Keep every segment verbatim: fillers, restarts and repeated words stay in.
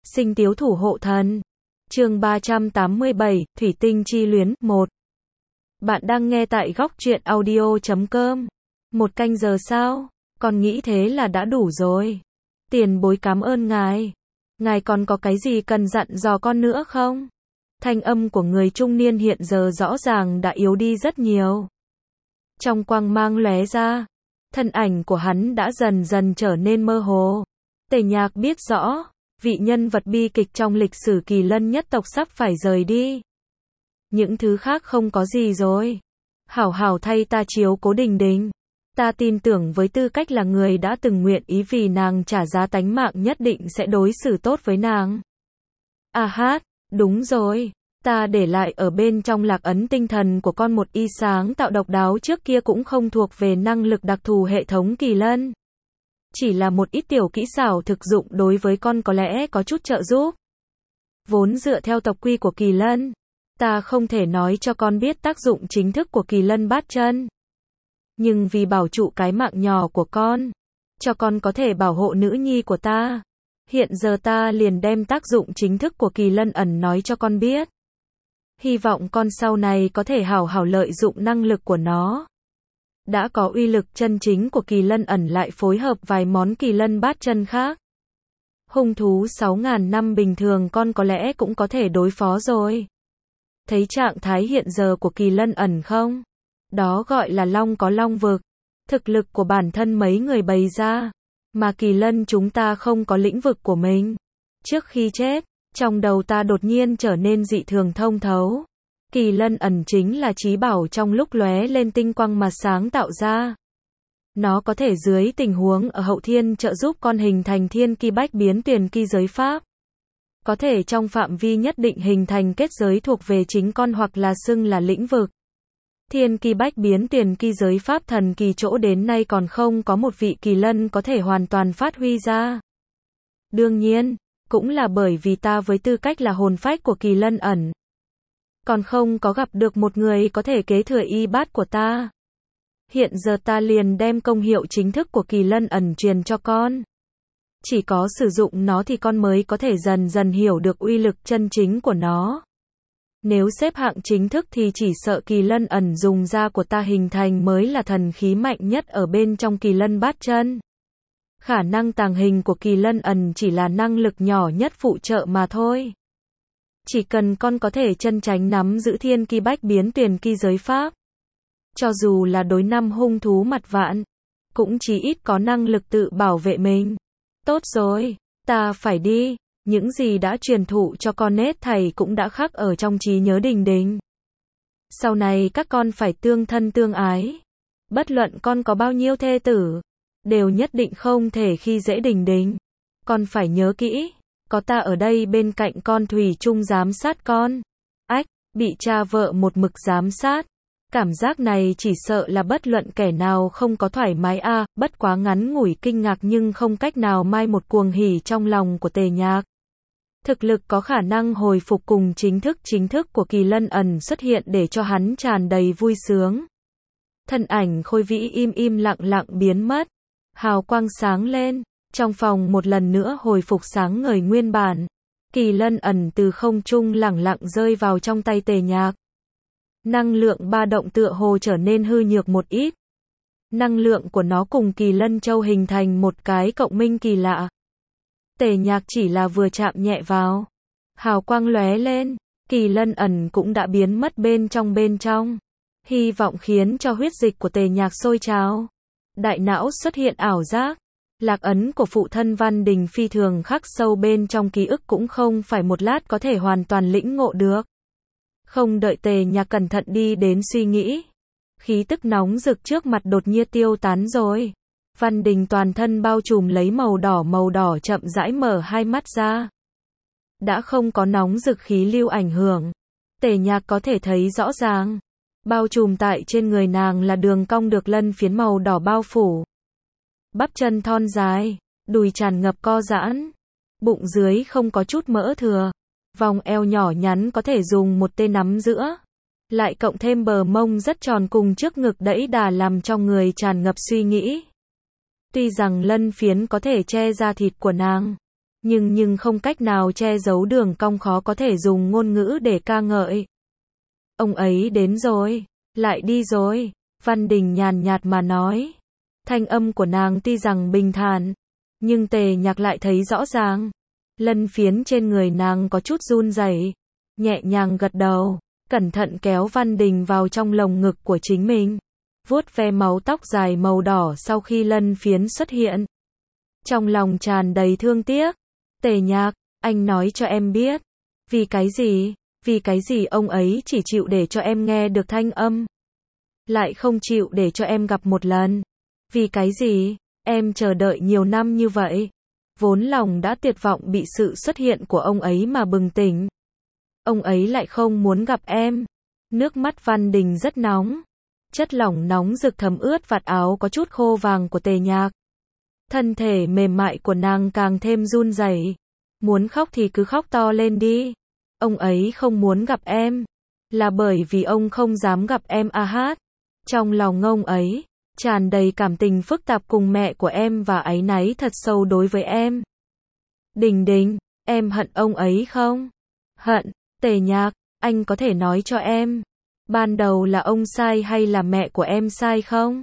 Sinh tiếu thủ hộ thần. Chương ba trăm tám mươi bảy, Thủy tinh chi luyến, một. Bạn đang nghe tại góc truyện audio chấm com. Một canh giờ sao? Con nghĩ thế là đã đủ rồi. Tiền bối cảm ơn ngài. Ngài còn có cái gì cần dặn dò con nữa không? Thanh âm của người trung niên hiện giờ rõ ràng đã yếu đi rất nhiều. Trong quang mang lóe ra, thân ảnh của hắn đã dần dần trở nên mơ hồ. Tề Nhạc biết rõ, vị nhân vật bi kịch trong lịch sử Kỳ Lân nhất tộc sắp phải rời đi. Những thứ khác không có gì rồi. Hảo hảo thay ta chiếu cố Đình Đình. Ta tin tưởng với tư cách là người đã từng nguyện ý vì nàng trả giá tánh mạng nhất định sẽ đối xử tốt với nàng. À hát, đúng rồi. Ta để lại ở bên trong lạc ấn tinh thần của con một y sáng tạo độc đáo trước kia cũng không thuộc về năng lực đặc thù hệ thống Kỳ Lân. Chỉ là một ít tiểu kỹ xảo thực dụng đối với con có lẽ có chút trợ giúp. Vốn dựa theo tộc quy của Kỳ Lân, ta không thể nói cho con biết tác dụng chính thức của Kỳ Lân bát chân. Nhưng vì bảo trụ cái mạng nhỏ của con, cho con có thể bảo hộ nữ nhi của ta, hiện giờ ta liền đem tác dụng chính thức của Kỳ Lân ẩn nói cho con biết. Hy vọng con sau này có thể hảo hảo lợi dụng năng lực của nó. Đã có uy lực chân chính của Kỳ Lân ẩn lại phối hợp vài món Kỳ Lân bát chân khác. Hung thú sáu ngàn năm bình thường con có lẽ cũng có thể đối phó rồi. Thấy trạng thái hiện giờ của Kỳ Lân ẩn không? Đó gọi là long có long vực. Thực lực của bản thân mấy người bày ra. Mà Kỳ Lân chúng ta không có lĩnh vực của mình. Trước khi chết, trong đầu ta đột nhiên trở nên dị thường thông thấu. Kỳ Lân ẩn chính là trí bảo trong lúc lóe lên tinh quang mà sáng tạo ra. Nó có thể dưới tình huống ở hậu thiên trợ giúp con hình thành thiên ki bách biến tiền ki giới pháp. Có thể trong phạm vi nhất định hình thành kết giới thuộc về chính con hoặc là xưng là lĩnh vực. Thiên ki bách biến tiền ki giới pháp thần kỳ chỗ đến nay còn không có một vị Kỳ Lân có thể hoàn toàn phát huy ra. Đương nhiên, cũng là bởi vì ta với tư cách là hồn phách của Kỳ Lân ẩn, còn không có gặp được một người có thể kế thừa y bát của ta. Hiện giờ ta liền đem công hiệu chính thức của Kỳ Lân ẩn truyền cho con. Chỉ có sử dụng nó thì con mới có thể dần dần hiểu được uy lực chân chính của nó. Nếu xếp hạng chính thức thì chỉ sợ Kỳ Lân ẩn dùng ra của ta hình thành mới là thần khí mạnh nhất ở bên trong Kỳ Lân bát chân. Khả năng tàng hình của Kỳ Lân ẩn chỉ là năng lực nhỏ nhất phụ trợ mà thôi. Chỉ cần con có thể chân tránh nắm giữ thiên ki bách biến tiền ki giới pháp, cho dù là đối năm hung thú mặt vạn, cũng chỉ ít có năng lực tự bảo vệ mình. Tốt rồi, ta phải đi. Những gì đã truyền thụ cho con hết thầy cũng đã khắc ở trong trí nhớ Đình Đình. Sau này các con phải tương thân tương ái. Bất luận con có bao nhiêu thê tử, đều nhất định không thể khi dễ Đình Đình. Con phải nhớ kỹ, có ta ở đây bên cạnh con thủy chung giám sát con. Ách, bị cha vợ một mực giám sát. Cảm giác này chỉ sợ là bất luận kẻ nào không có thoải mái a, à, bất quá ngắn ngủi kinh ngạc nhưng không cách nào mai một cuồng hỉ trong lòng của Tề Nhạc. Thực lực có khả năng hồi phục cùng chính thức chính thức của Kỳ Lân ẩn xuất hiện để cho hắn tràn đầy vui sướng. Thân ảnh Khôi Vĩ im im lặng lặng biến mất. Hào quang sáng lên, trong phòng một lần nữa hồi phục sáng ngời nguyên bản. Kỳ Lân ẩn từ không trung lẳng lặng rơi vào trong tay Tề Nhạc. Năng lượng ba động tựa hồ trở nên hư nhược một ít. Năng lượng của nó cùng Kỳ Lân Châu hình thành một cái cộng minh kỳ lạ. Tề Nhạc chỉ là vừa chạm nhẹ vào, hào quang lóe lên, Kỳ Lân ẩn cũng đã biến mất bên trong bên trong. Hy vọng khiến cho huyết dịch của Tề Nhạc sôi trào. Đại não xuất hiện ảo giác. Lạc ấn của phụ thân Văn Đình phi thường khắc sâu bên trong ký ức cũng không phải một lát có thể hoàn toàn lĩnh ngộ được. Không đợi Tề Nhạc cẩn thận đi đến suy nghĩ, khí tức nóng rực trước mặt đột nhiên tiêu tán rồi. Văn Đình toàn thân bao trùm lấy màu đỏ màu đỏ chậm rãi mở hai mắt ra. Đã không có nóng rực khí lưu ảnh hưởng. Tề Nhạc có thể thấy rõ ràng. Bao trùm tại trên người nàng là đường cong được lân phiến màu đỏ bao phủ. Bắp chân thon dài, đùi tràn ngập co giãn. Bụng dưới không có chút mỡ thừa. Vòng eo nhỏ nhắn có thể dùng một tay nắm giữa. Lại cộng thêm bờ mông rất tròn cùng trước ngực đẫy đà làm trong người tràn ngập suy nghĩ. Tuy rằng lân phiến có thể che ra thịt của nàng, nhưng nhưng không cách nào che giấu đường cong khó có thể dùng ngôn ngữ để ca ngợi. Ông ấy đến rồi, lại đi rồi, Văn Đình nhàn nhạt mà nói. Thanh âm của nàng tuy rằng bình thản, nhưng Tề Nhạc lại thấy rõ ràng. Lân phiến trên người nàng có chút run rẩy, nhẹ nhàng gật đầu, cẩn thận kéo Văn Đình vào trong lồng ngực của chính mình, vuốt ve mái tóc dài màu đỏ sau khi lân phiến xuất hiện. Trong lòng tràn đầy thương tiếc. Tề Nhạc, anh nói cho em biết. Vì cái gì? Vì cái gì ông ấy chỉ chịu để cho em nghe được thanh âm, lại không chịu để cho em gặp một lần? Vì cái gì? Em chờ đợi nhiều năm như vậy, vốn lòng đã tuyệt vọng bị sự xuất hiện của ông ấy mà bừng tỉnh. Ông ấy lại không muốn gặp em. Nước mắt Văn Đình rất nóng. Chất lỏng nóng rực thấm ướt vạt áo có chút khô vàng của Tề Nhạc. Thân thể mềm mại của nàng càng thêm run rẩy. Muốn khóc thì cứ khóc to lên đi. Ông ấy không muốn gặp em, là bởi vì ông không dám gặp em a hát. Trong lòng ông ấy tràn đầy cảm tình phức tạp cùng mẹ của em và áy náy thật sâu đối với em. Đình Đình, em hận ông ấy không? Hận. Tề Nhạc, anh có thể nói cho em, ban đầu là ông sai hay là mẹ của em sai không?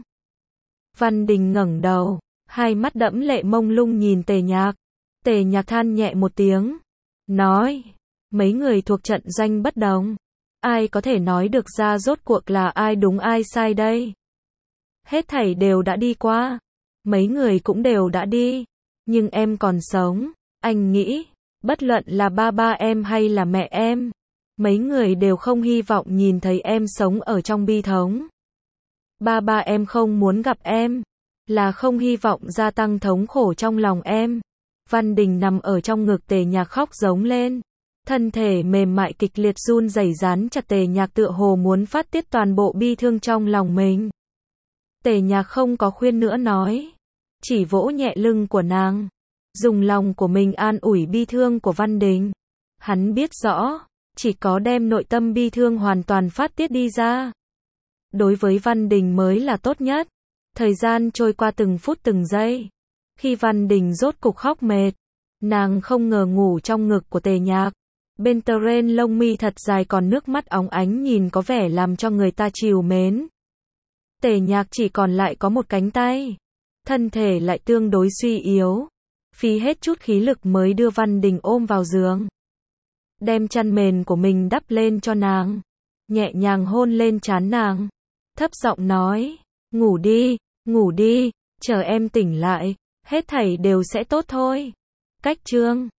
Văn Đình ngẩng đầu, hai mắt đẫm lệ mông lung nhìn Tề Nhạc. Tề Nhạc than nhẹ một tiếng, nói, mấy người thuộc trận doanh bất đồng, ai có thể nói được ra rốt cuộc là ai đúng ai sai đây? Hết thảy đều đã đi qua, mấy người cũng đều đã đi, nhưng em còn sống, anh nghĩ, bất luận là ba ba em hay là mẹ em, mấy người đều không hy vọng nhìn thấy em sống ở trong bi thống. Ba ba em không muốn gặp em, là không hy vọng gia tăng thống khổ trong lòng em. Văn Đình nằm ở trong ngực Tề Nhạc khóc giống lên. Thân thể mềm mại kịch liệt run rẩy dán chặt Tề Nhạc tựa hồ muốn phát tiết toàn bộ bi thương trong lòng mình. Tề Nhạc không có khuyên nữa nói, chỉ vỗ nhẹ lưng của nàng, dùng lòng của mình an ủi bi thương của Văn Đình. Hắn biết rõ, chỉ có đem nội tâm bi thương hoàn toàn phát tiết đi ra, đối với Văn Đình mới là tốt nhất. Thời gian trôi qua từng phút từng giây. Khi Văn Đình rốt cục khóc mệt, nàng không ngờ ngủ trong ngực của Tề Nhạc. Bên tơ ren lông mi thật dài còn nước mắt óng ánh nhìn có vẻ làm cho người ta trìu mến. Tề Nhạc chỉ còn lại có một cánh tay, thân thể lại tương đối suy yếu, phí hết chút khí lực mới đưa Văn Đình ôm vào giường, đem chăn mền của mình đắp lên cho nàng, nhẹ nhàng hôn lên trán nàng, thấp giọng nói, ngủ đi, ngủ đi, chờ em tỉnh lại, hết thảy đều sẽ tốt thôi. Cách chương